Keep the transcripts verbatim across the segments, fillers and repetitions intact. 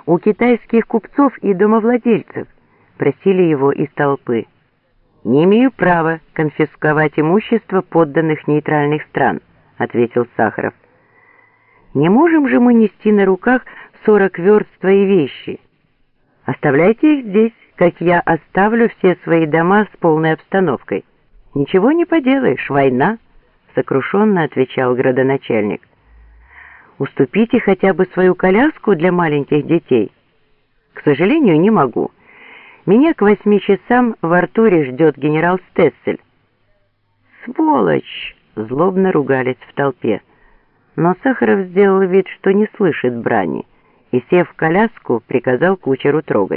у китайских купцов и домовладельцев», — просили его из толпы. «Не имею права конфисковать имущество подданных нейтральных стран», — ответил Сахаров. «Не можем же мы нести на руках сорок верст свои вещи. Оставляйте их здесь, как я оставлю все свои дома с полной обстановкой. Ничего не поделаешь, война», — сокрушенно отвечал градоначальник. «Уступите хотя бы свою коляску для маленьких детей». «К сожалению, не могу. Меня к восьми часам в Артуре ждет генерал Стессель». «Сволочь!» — злобно ругались в толпе. Но Сахаров сделал вид, что не слышит брани, и, сев в коляску, приказал кучеру трогать.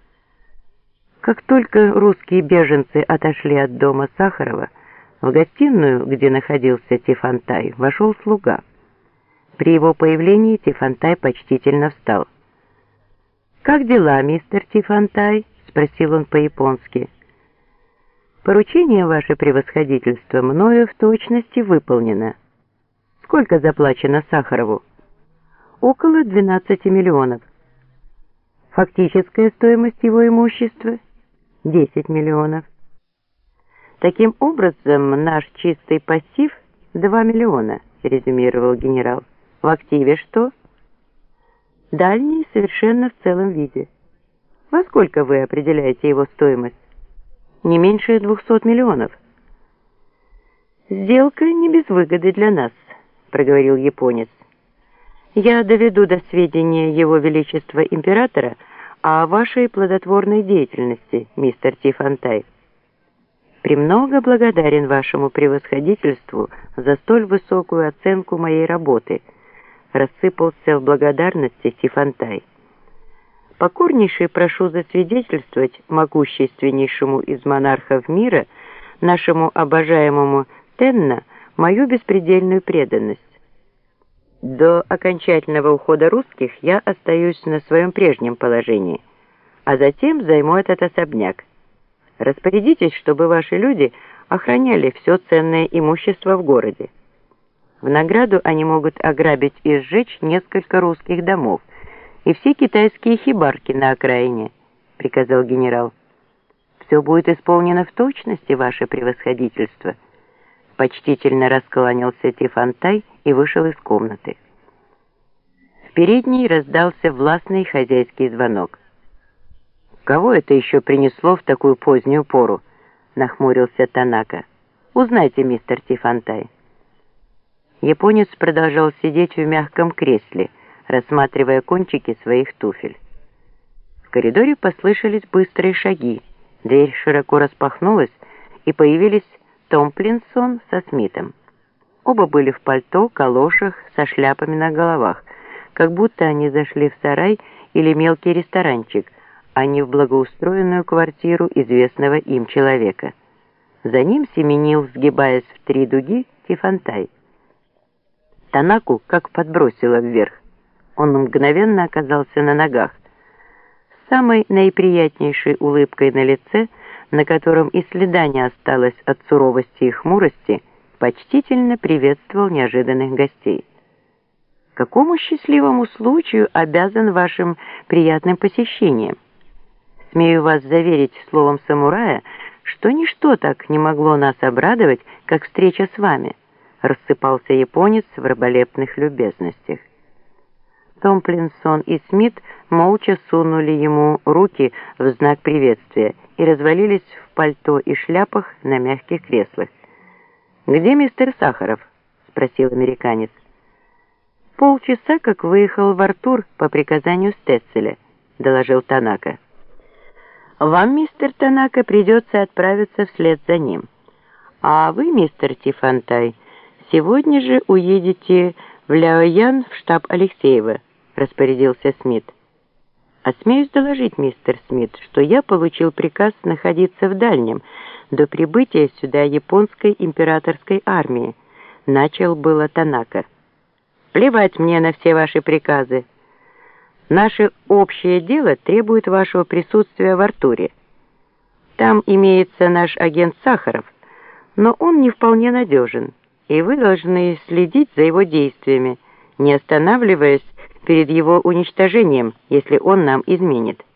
Как только русские беженцы отошли от дома Сахарова, в гостиную, где находился Тифонтай, вошел слуга. При его появлении Тифонтай почтительно встал. «Как дела, мистер Тифонтай?» — спросил он по-японски. «Поручение, ваше превосходительство, мною в точности выполнено. Сколько заплачено Сахарову?» «Около двенадцати миллионов. Фактическая стоимость его имущества — десять миллионов. Таким образом, наш чистый пассив — два миллиона», — резюмировал генерал. «В активе что?» «Дальний совершенно в целом виде. Во сколько вы определяете его стоимость?» «Не меньше двухсот миллионов». «Сделка не без выгоды для нас», — проговорил японец. «Я доведу до сведения Его Величества Императора о вашей плодотворной деятельности, мистер Тифонтай. Премного благодарен вашему превосходительству за столь высокую оценку моей работы», — рассыпался в благодарности Тифонтай. «Покорнейше прошу засвидетельствовать могущественнейшему из монархов мира, нашему обожаемому Тенно, мою беспредельную преданность. До окончательного ухода русских я остаюсь на своем прежнем положении, а затем займу этот особняк. Распорядитесь, чтобы ваши люди охраняли все ценное имущество в городе. В награду они могут ограбить и сжечь несколько русских домов и все китайские хибарки на окраине», — приказал генерал. «Все будет исполнено в точности, ваше превосходительство». Почтительно раскланялся Тифонтай и вышел из комнаты. В передней раздался властный хозяйский звонок. «Кого это еще принесло в такую позднюю пору?» — нахмурился Танака. «Узнайте, мистер Тифонтай». Японец продолжал сидеть в мягком кресле, рассматривая кончики своих туфель. В коридоре послышались быстрые шаги, дверь широко распахнулась, и появились Томплинсон со Смитом. Оба были в пальто, калошах, со шляпами на головах, как будто они зашли в сарай или мелкий ресторанчик, а не в благоустроенную квартиру известного им человека. За ним семенил, сгибаясь в три дуги, Тифонтай. Танаку как подбросило вверх. Он мгновенно оказался на ногах. С самой наиприятнейшей улыбкой на лице, на котором и следа не осталось от суровости и хмурости, почтительно приветствовал неожиданных гостей. «Какому счастливому случаю обязан вашим приятным посещением? Смею вас заверить словом самурая, что ничто так не могло нас обрадовать, как встреча с вами», — рассыпался японец в раболепных любезностях. Томплинсон и Смит молча сунули ему руки в знак приветствия и развалились в пальто и шляпах на мягких креслах. «Где мистер Сахаров?» — спросил американец. «Полчаса, как выехал в Артур по приказанию Стесселя», — доложил Танака. «Вам, мистер Танака, придется отправиться вслед за ним. А вы, мистер Тифонтай, сегодня же уедете в Ляоян в штаб Алексеева», — распорядился Смит. «Осмеюсь доложить, мистер Смит, что я получил приказ находиться в Дальнем до прибытия сюда японской императорской армии», — начал было Танака. «Плевать мне на все ваши приказы. Наше общее дело требует вашего присутствия в Артуре. Там имеется наш агент Сахаров, но он не вполне надежен, и вы должны следить за его действиями, не останавливаясь перед его уничтожением, если он нам изменит.